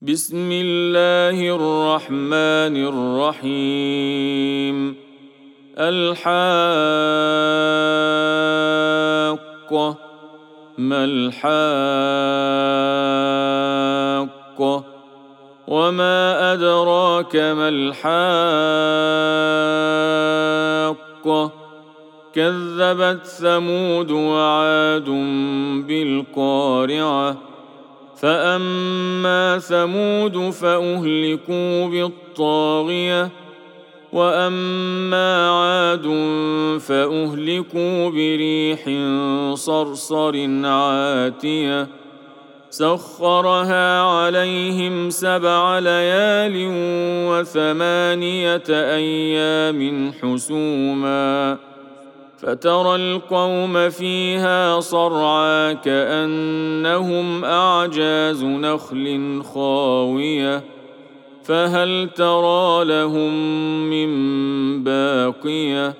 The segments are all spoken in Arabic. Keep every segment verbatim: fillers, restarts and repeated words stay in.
بسم الله الرحمن الرحيم. الحاقة. ما الحاقة؟ وما أدراك ما الحاقة؟ كذبت ثمود وعاد بالقارعة. فأما ثمود فأهلكوا بالطاغية، وأما عاد فأهلكوا بريح صرصر عاتية سخرها عليهم سبع ليال وثمانية أيام حسوما، فترى القوم فيها صرعى كأنهم أعجاز نخل خاوية، فهل ترى لهم من باقية؟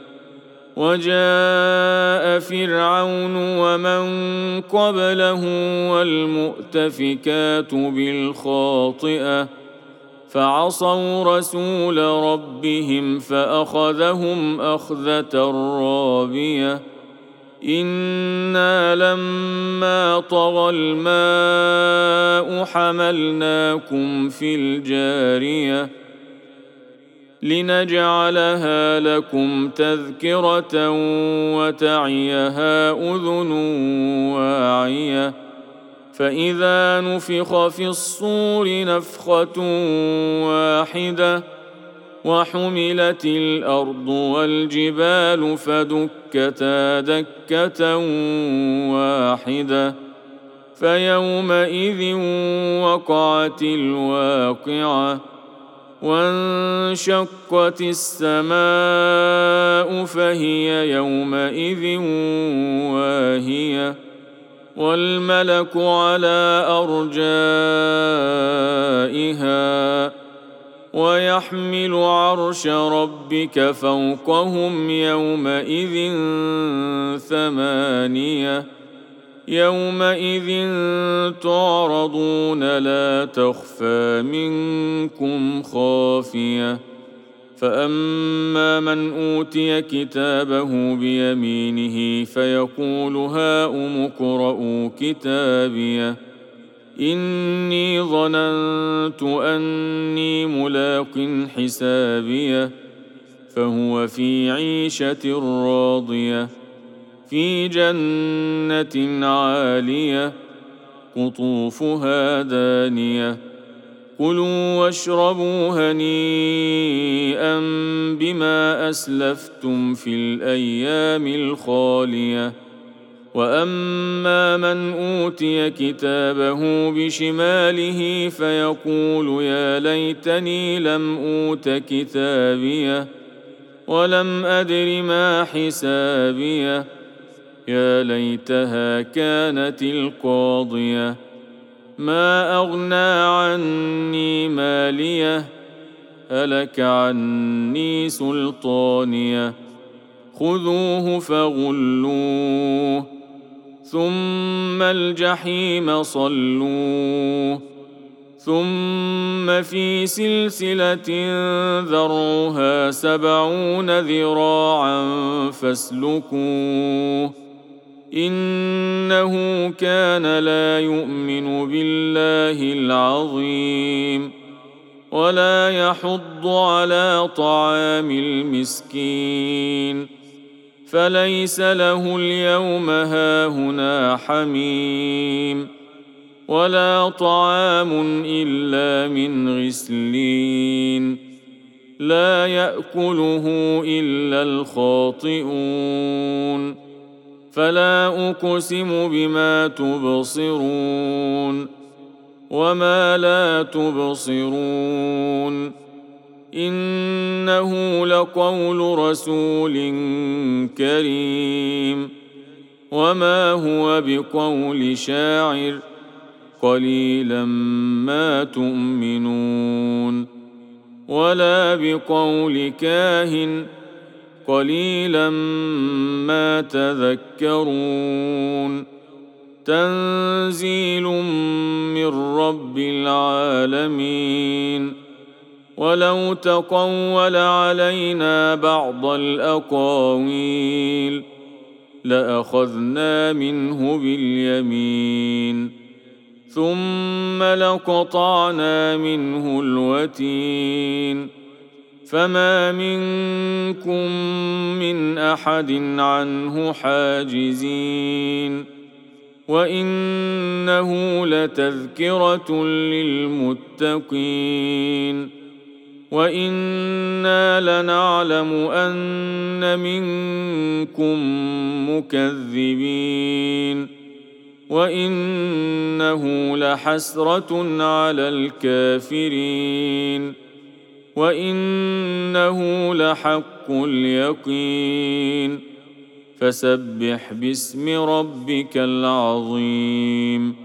وجاء فرعون ومن قبله والمؤتفكات بالخاطئة فعصوا رسول ربهم فأخذهم أخذة رابية. إنا لما طغى الماء حملناكم في الجارية لنجعلها لكم تذكرة وتعيها أذن واعية. فإذا نفخ في الصور نفخة واحدة وحملت الأرض والجبال فدكتا دكة واحدة فيومئذ وقعت الواقعة. وانشقت السماء فهي يومئذ واهية، والملك على أرجائها ويحمل عرش ربك فوقهم يومئذ ثمانية. يومئذ تعرضون لا تخفى منكم خافية. فأما من أوتي كتابه بيمينه فيقول هاؤم اقرءوا كتابيه إني ظننت أني ملاق حسابيه فهو في عيشة راضية في جنة عالية قطوفها دانية. كلوا واشربوا هنيئا بما أسلفتم في الأيام الخالية. وأما من أوتي كتابه بشماله فيقول يا ليتني لم أوت كتابيه ولم أدر ما حسابيه يا ليتها كانت القاضية ما أغنى عني ماليه هلك عني سلطانيه خذوه فغلوه ثم الجحيم صلوه ثم في سلسلة ذرعها سبعون ذراعا فاسلكوه إنه كان لا يؤمن بالله العظيم ولا يحض على طعام المسكين فليس له اليوم هاهنا حميم ولا طعام إلا من غسلين لا يأكله إلا الخاطئون. فلا أقسم بما تبصرون وما لا تبصرون إنه لقول رسول كريم وما هو بقول شاعر قليلا ما تؤمنون ولا بقول كاهن قليلا ما تذكرون تنزيل من رب العالمين. ولو تقول علينا بعض الأقاويل لأخذنا منه باليمين ثم لقطعنا منه الوتين فما منكم من أحد عنه حاجزين. وإنه لتذكرة للمتقين وإنا لنعلم أن منكم مكذبين وإنه لحسرة على الكافرين وإنه لحق اليقين. فسبح باسم ربك العظيم.